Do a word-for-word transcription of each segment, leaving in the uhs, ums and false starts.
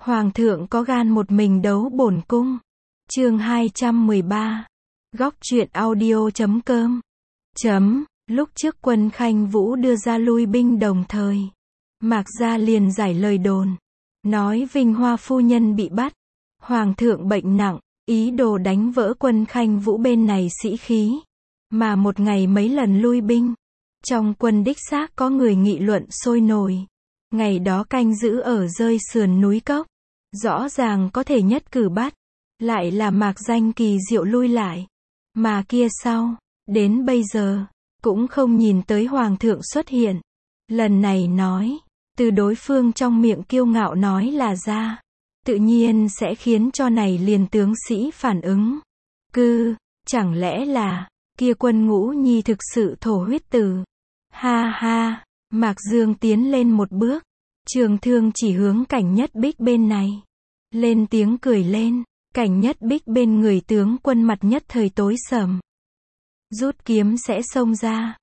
Hoàng thượng có gan một mình đấu bổn cung. Chương hai trăm mười ba. Góc truyện audio chấm com. Chấm, lúc trước quân Khanh Vũ đưa ra lui binh đồng thời. Mạc Gia liền giải lời đồn. Nói Vinh Hoa phu nhân bị bắt. Hoàng thượng bệnh nặng, ý đồ đánh vỡ quân Khanh Vũ bên này sĩ khí. Mà một ngày mấy lần lui binh. Trong quân đích xác có người nghị luận sôi nổi. Ngày đó canh giữ ở rơi sườn núi Cốc. Rõ ràng có thể nhất cử bắt. Lại là Mạc Danh kỳ diệu lui lại. Mà kia sau, đến bây giờ, cũng không nhìn tới Hoàng thượng xuất hiện. Lần này nói, từ đối phương trong miệng kiêu ngạo nói là ra. Tự nhiên sẽ khiến cho này liền tướng sĩ phản ứng. Cư, chẳng lẽ là, kia quân Ngũ Nhi thực sự thổ huyết tử. Ha ha, Mạc Dương tiến lên một bước. Trường thương chỉ hướng Cảnh Nhất Bích bên này. Lên tiếng cười lên. Cảnh Nhất Bích bên người tướng quân mặt nhất thời tối sầm. Rút kiếm sẽ xông ra.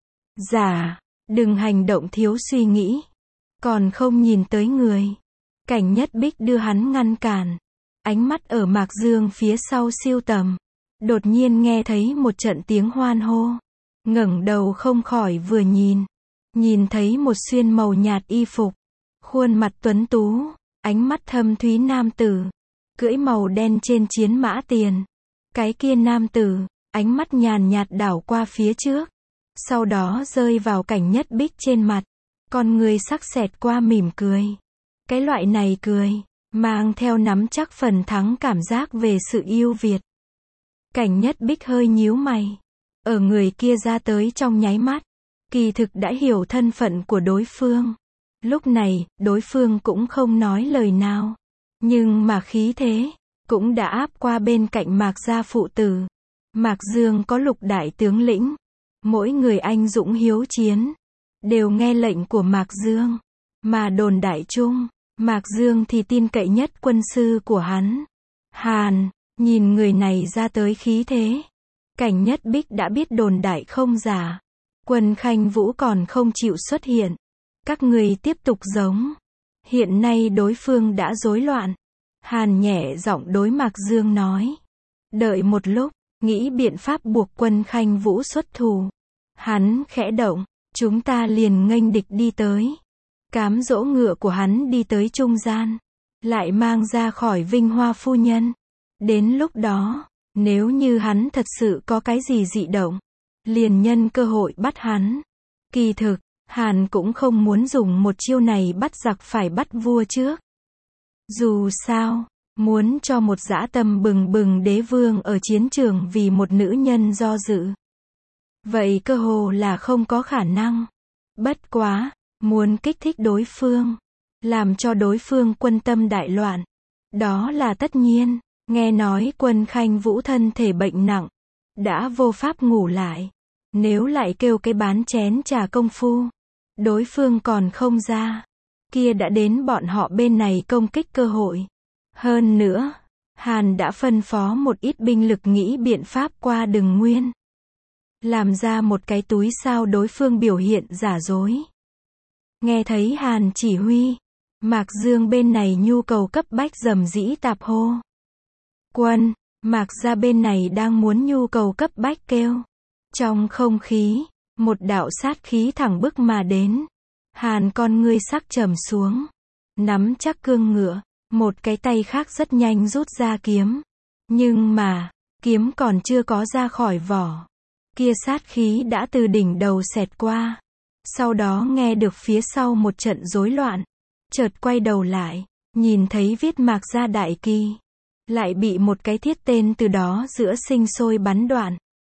Dạ, đừng hành động thiếu suy nghĩ. Còn không nhìn tới người. Cảnh Nhất Bích đưa hắn ngăn cản. Ánh mắt ở Mạc Dương phía sau siêu tầm. Đột nhiên nghe thấy một trận tiếng hoan hô. Ngẩng đầu không khỏi vừa nhìn. Nhìn thấy một xuyên màu nhạt y phục. Khuôn mặt tuấn tú. Ánh mắt thâm thúy nam tử. Cưỡi màu đen trên chiến mã tiền. Cái kia nam tử, ánh mắt nhàn nhạt đảo qua phía trước. Sau đó rơi vào Cảnh Nhất Bích trên mặt. Con người sắc xẹt qua mỉm cười. Cái loại này cười, mang theo nắm chắc phần thắng cảm giác về sự yêu Việt. Cảnh Nhất Bích hơi nhíu mày. Ở người kia ra tới trong nháy mắt. Kỳ thực đã hiểu thân phận của đối phương. Lúc này, đối phương cũng không nói lời nào. Nhưng mà khí thế, cũng đã áp qua bên cạnh Mạc Gia phụ tử. Mạc Dương có lục đại tướng lĩnh. Mỗi người anh dũng hiếu chiến. Đều nghe lệnh của Mạc Dương. Mà đồn đại chung, Mạc Dương thì tin cậy nhất quân sư của hắn. Hàn, nhìn người này ra tới khí thế. Cảnh Nhất Bích đã biết đồn đại không giả. Quân Khanh Vũ còn không chịu xuất hiện. Các người tiếp tục giống. Hiện nay đối phương đã rối loạn. Hàn nhẹ giọng đối Mạc Dương nói. Đợi một lúc, nghĩ biện pháp buộc quân Khanh Vũ xuất thủ. Hắn khẽ động, chúng ta liền nghênh địch đi tới. Cám dỗ ngựa của hắn đi tới trung gian. Lại mang ra khỏi Vinh Hoa phu nhân. Đến lúc đó, nếu như hắn thật sự có cái gì dị động, liền nhân cơ hội bắt hắn. Kỳ thực, Hàn cũng không muốn dùng một chiêu này bắt giặc phải bắt vua trước. Dù sao, muốn cho một dã tâm bừng bừng đế vương ở chiến trường vì một nữ nhân do dự. Vậy cơ hồ là không có khả năng. Bất quá, muốn kích thích đối phương, làm cho đối phương quân tâm đại loạn. Đó là tất nhiên, nghe nói quân Khanh Vũ thân thể bệnh nặng, đã vô pháp ngủ lại. Nếu lại kêu cái bán chén trà công phu, đối phương còn không ra, kia đã đến bọn họ bên này công kích cơ hội. Hơn nữa, Hàn đã phân phó một ít binh lực nghĩ biện pháp qua Đừng Nguyên. Làm ra một cái túi sao đối phương biểu hiện giả dối. Nghe thấy Hàn chỉ huy, Mạc Dương bên này nhu cầu cấp bách rầm rĩ tạp hô. Quân, Mạc Gia bên này đang muốn nhu cầu cấp bách kêu. Trong không khí, một đạo sát khí thẳng bức mà đến. Hàn con ngươi sắc trầm xuống. Nắm chắc cương ngựa. Một cái tay khác rất nhanh rút ra kiếm. Nhưng mà, kiếm còn chưa có ra khỏi vỏ. Kia sát khí đã từ đỉnh đầu xẹt qua. Sau đó nghe được phía sau một trận rối loạn. Chợt quay đầu lại, nhìn thấy viết Mạc Gia đại kỳ. Lại bị một cái thiết tên từ đó giữa sinh sôi bắn đoạn.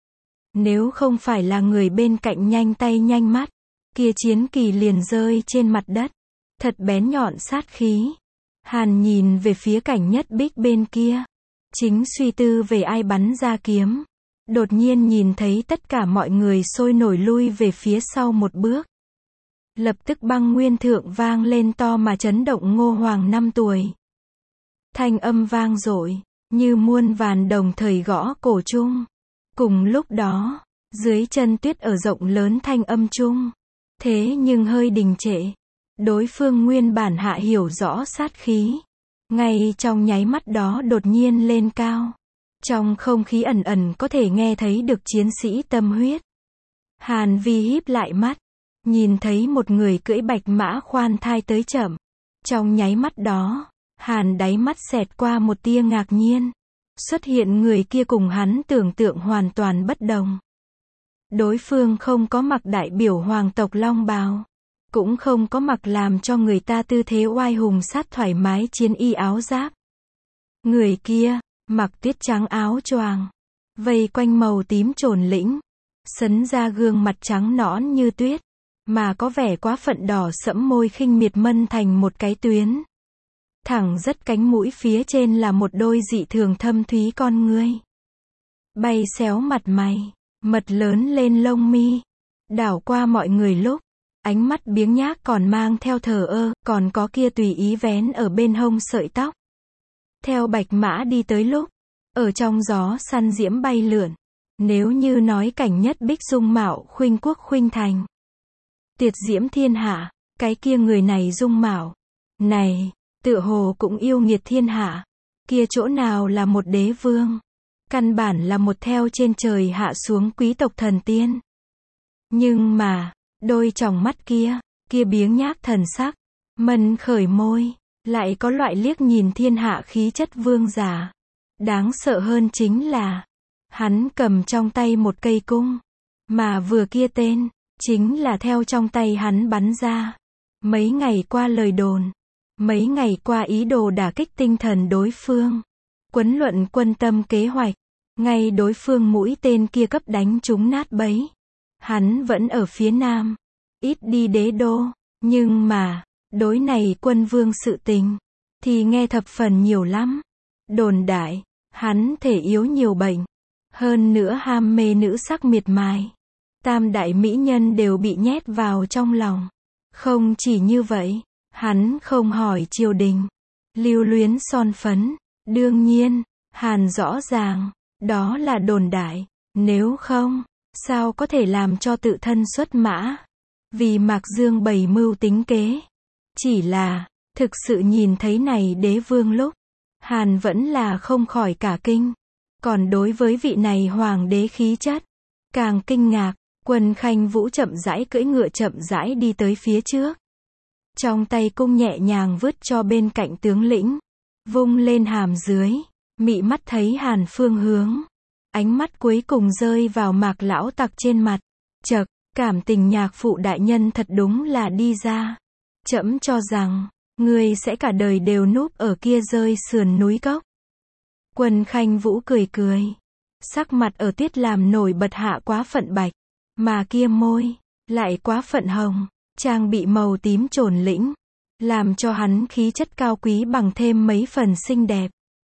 Nếu không phải là người bên cạnh nhanh tay nhanh mắt, kia chiến kỳ liền rơi trên mặt đất. Thật bén nhọn sát khí. Hàn nhìn về phía Cảnh Nhất Bích bên kia. Chính suy tư về ai bắn ra kiếm. Đột nhiên nhìn thấy tất cả mọi người sôi nổi lui về phía sau một bước. Lập tức băng nguyên thượng vang lên to mà chấn động Ngô Hoàng năm tuổi. Thanh âm vang dội, như muôn vàn đồng thời gõ cổ chung. Cùng lúc đó, dưới chân tuyết ở rộng lớn thanh âm chung. Thế nhưng hơi đình trệ. Đối phương nguyên bản hạ hiểu rõ sát khí. ngay trong nháy mắt đó đột nhiên lên cao. Trong không khí ẩn ẩn có thể nghe thấy được chiến sĩ tâm huyết. Hàn Vi híp lại mắt, nhìn thấy một người cưỡi bạch mã khoan thai tới chậm. Trong nháy mắt đó, Hàn đáy mắt xẹt qua một tia ngạc nhiên. Xuất hiện người kia cùng hắn tưởng tượng hoàn toàn bất đồng. Đối phương không có mặc đại biểu hoàng tộc long bào, cũng không có mặc làm cho người ta tư thế oai hùng sát thoải mái chiến y áo giáp. Người kia, mặc tuyết trắng áo choàng, vây quanh màu tím trồn lĩnh, sấn ra gương mặt trắng nõn như tuyết, mà có vẻ quá phận đỏ sẫm môi khinh miệt mân thành một cái tuyến. Thẳng rất cánh mũi phía trên là một đôi dị thường thâm thúy con ngươi. Bay xéo mặt mày, mật lớn lên lông mi, đảo qua mọi người lúc, ánh mắt biếng nhác còn mang theo thờ ơ, còn có kia tùy ý vén ở bên hông sợi tóc. Theo bạch mã đi tới lúc, ở trong gió săn diễm bay lượn, nếu như nói cảnh nhất bích dung mạo khuynh quốc khuynh thành, tuyệt diễm thiên hạ, cái kia người này dung mạo này, tựa hồ cũng yêu nghiệt thiên hạ, kia chỗ nào là một đế vương, căn bản là một theo trên trời hạ xuống quý tộc thần tiên. Nhưng mà, đôi tròng mắt kia, kia biếng nhác thần sắc, mân khởi môi, lại có loại liếc nhìn thiên hạ khí chất vương giả. Đáng sợ hơn chính là, hắn cầm trong tay một cây cung, mà vừa kia tên, chính là theo trong tay hắn bắn ra. Mấy ngày qua lời đồn, mấy ngày qua ý đồ đả kích tinh thần đối phương, quấn luận quân tâm kế hoạch, ngay đối phương mũi tên kia cấp đánh trúng nát bấy. Hắn vẫn ở phía nam, ít đi đế đô, nhưng mà, đối này quân vương sự tình, thì nghe thập phần nhiều lắm. Đồn đại, hắn thể yếu nhiều bệnh, hơn nữa ham mê nữ sắc miệt mài. Tam đại mỹ nhân đều bị nhét vào trong lòng. Không chỉ như vậy, hắn không hỏi triều đình, lưu luyến son phấn, đương nhiên, Hàn rõ ràng, đó là đồn đại, nếu không, sao có thể làm cho tự thân xuất mã, vì Mạc Dương bày mưu tính kế. Chỉ là, thực sự nhìn thấy này đế vương lúc, Hàn vẫn là không khỏi cả kinh, còn đối với vị này hoàng đế khí chất, càng kinh ngạc. Quân Khanh Vũ chậm rãi cưỡi ngựa chậm rãi đi tới phía trước. Trong tay cung nhẹ nhàng vứt cho bên cạnh tướng lĩnh, vung lên hàm dưới, mị mắt thấy Hàn phương hướng. Ánh mắt cuối cùng rơi vào Mạc lão tặc trên mặt. Chậc, cảm tình nhạc phụ đại nhân thật đúng là đi ra. Trẫm cho rằng, ngươi sẽ cả đời đều núp ở kia rơi sườn núi cốc. Quân Khanh Vũ cười cười, sắc mặt ở tuyết làm nổi bật hạ quá phận bạch. Mà kia môi, lại quá phận hồng, trang bị màu tím trồn lĩnh, làm cho hắn khí chất cao quý bằng thêm mấy phần xinh đẹp.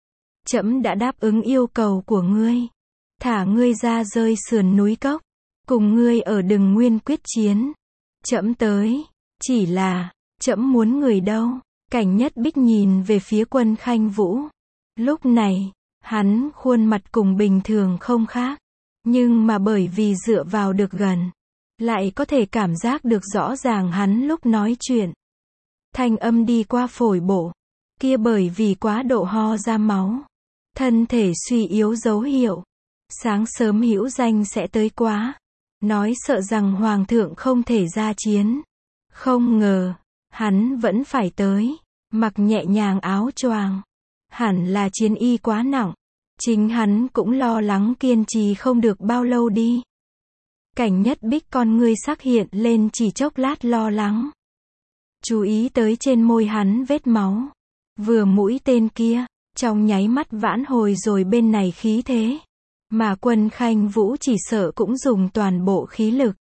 Trẫm đã đáp ứng yêu cầu của ngươi, thả ngươi ra rơi sườn núi cốc, cùng ngươi ở Đừng Nguyên quyết chiến. Trẫm tới, chỉ là, trẫm muốn người đâu? Cảnh Nhất Bích nhìn về phía Quân Khanh Vũ. Lúc này, hắn khuôn mặt cùng bình thường không khác. Nhưng mà bởi vì dựa vào được gần, lại có thể cảm giác được rõ ràng hắn lúc nói chuyện. Thanh âm đi qua phổi bộ, kia bởi vì quá độ ho ra máu, thân thể suy yếu dấu hiệu. Sáng sớm hữu danh sẽ tới quá, nói sợ rằng hoàng thượng không thể ra chiến. Không ngờ, hắn vẫn phải tới, mặc nhẹ nhàng áo choàng. Hẳn là chiến y quá nặng. Chính hắn cũng lo lắng kiên trì không được bao lâu đi. Cảnh Nhất Bích con ngươi sắc hiện lên chỉ chốc lát lo lắng. Chú ý tới trên môi hắn vết máu. Vừa mũi tên kia, trong nháy mắt vãn hồi rồi bên này khí thế. Mà Quân Khanh Vũ chỉ sợ cũng dùng toàn bộ khí lực.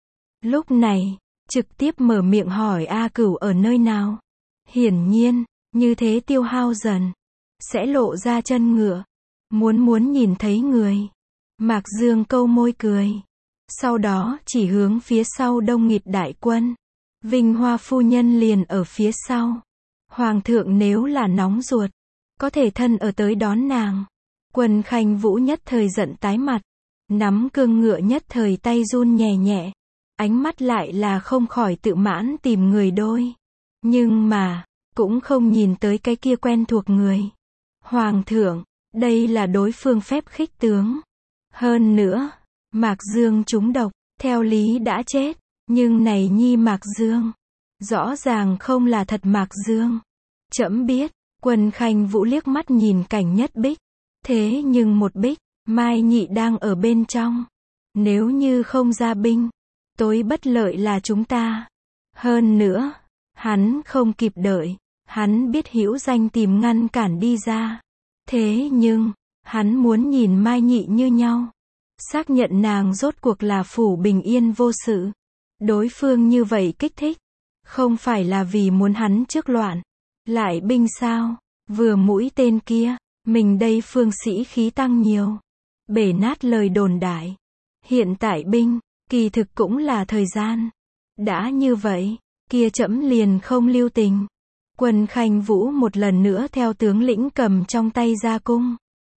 Lúc này, trực tiếp mở miệng hỏi A Cửu ở nơi nào. Hiển nhiên, như thế tiêu hao dần, sẽ lộ ra chân ngựa. Muốn muốn nhìn thấy người. Mạc Dương câu môi cười. Sau đó chỉ hướng phía sau đông nghịt đại quân. Vinh Hoa phu nhân liền ở phía sau. Hoàng thượng nếu là nóng ruột, có thể thân ở tới đón nàng. Quân Khanh Vũ nhất thời giận tái mặt. Nắm cương ngựa nhất thời tay run nhẹ nhẹ. Ánh mắt lại là không khỏi tự mãn tìm người đôi. Nhưng mà, cũng không nhìn tới cái kia quen thuộc người. Hoàng thượng, đây là đối phương phép khích tướng. Hơn nữa, Mạc Dương trúng độc, theo lý đã chết, nhưng này nhi Mạc Dương, rõ ràng không là thật Mạc Dương. Trẫm biết, Quân Khanh Vũ liếc mắt nhìn Cảnh Nhất Bích, thế nhưng một Bích, Mai Nhị đang ở bên trong. Nếu như không ra binh, tối bất lợi là chúng ta. Hơn nữa, hắn không kịp đợi, hắn biết hữu danh tìm ngăn cản đi ra. Thế nhưng, hắn muốn nhìn Mai Nhị như nhau, xác nhận nàng rốt cuộc là phủ bình yên vô sự. Đối phương như vậy kích thích, không phải là vì muốn hắn trước loạn, lại binh sao? Vừa mũi tên kia, mình đây phương sĩ khí tăng nhiều, bể nát lời đồn đại. Hiện tại binh, kỳ thực cũng là thời gian. Đã như vậy, kia trẫm liền không lưu tình. Quân Khanh Vũ một lần nữa theo tướng lĩnh cầm trong tay ra cung,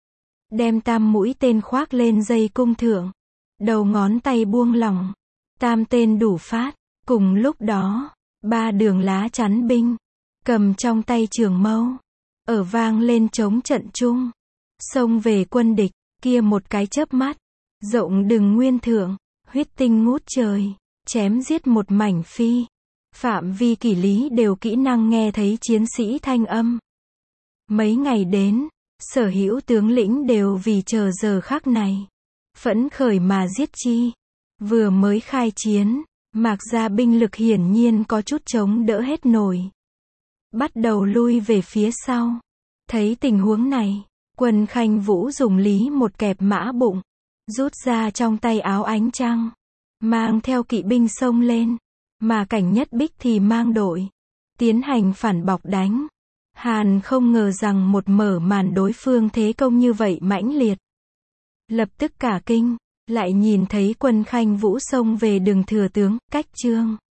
đem tam mũi tên khoác lên dây cung thượng, đầu ngón tay buông lỏng, tam tên đủ phát. Cùng lúc đó, ba đường lá chắn binh, cầm trong tay trường mâu, ở vang lên chống trận chung, xông về quân địch. Kia một cái chớp mắt, rộng đường nguyên thượng, huyết tinh ngút trời, chém giết một mảnh phi. Phạm vi kỷ lý đều kỹ năng nghe thấy chiến sĩ thanh âm. Mấy ngày đến, sở hữu tướng lĩnh đều vì chờ giờ khắc này, phẫn khởi mà giết chi. Vừa mới khai chiến, Mạc gia binh lực hiển nhiên có chút chống đỡ hết nổi, bắt đầu lui về phía sau. Thấy tình huống này, Quân Khanh Vũ dùng lý một kẹp mã bụng, rút ra trong tay áo ánh trăng, mang theo kỵ binh xông lên, mà Cảnh Nhất Bích thì mang đội, tiến hành phản bọc đánh. Hàn không ngờ rằng một mở màn đối phương thế công như vậy mãnh liệt. Lập tức cả kinh, lại nhìn thấy Quân Khanh Vũ xông về đường thừa tướng, cách trương.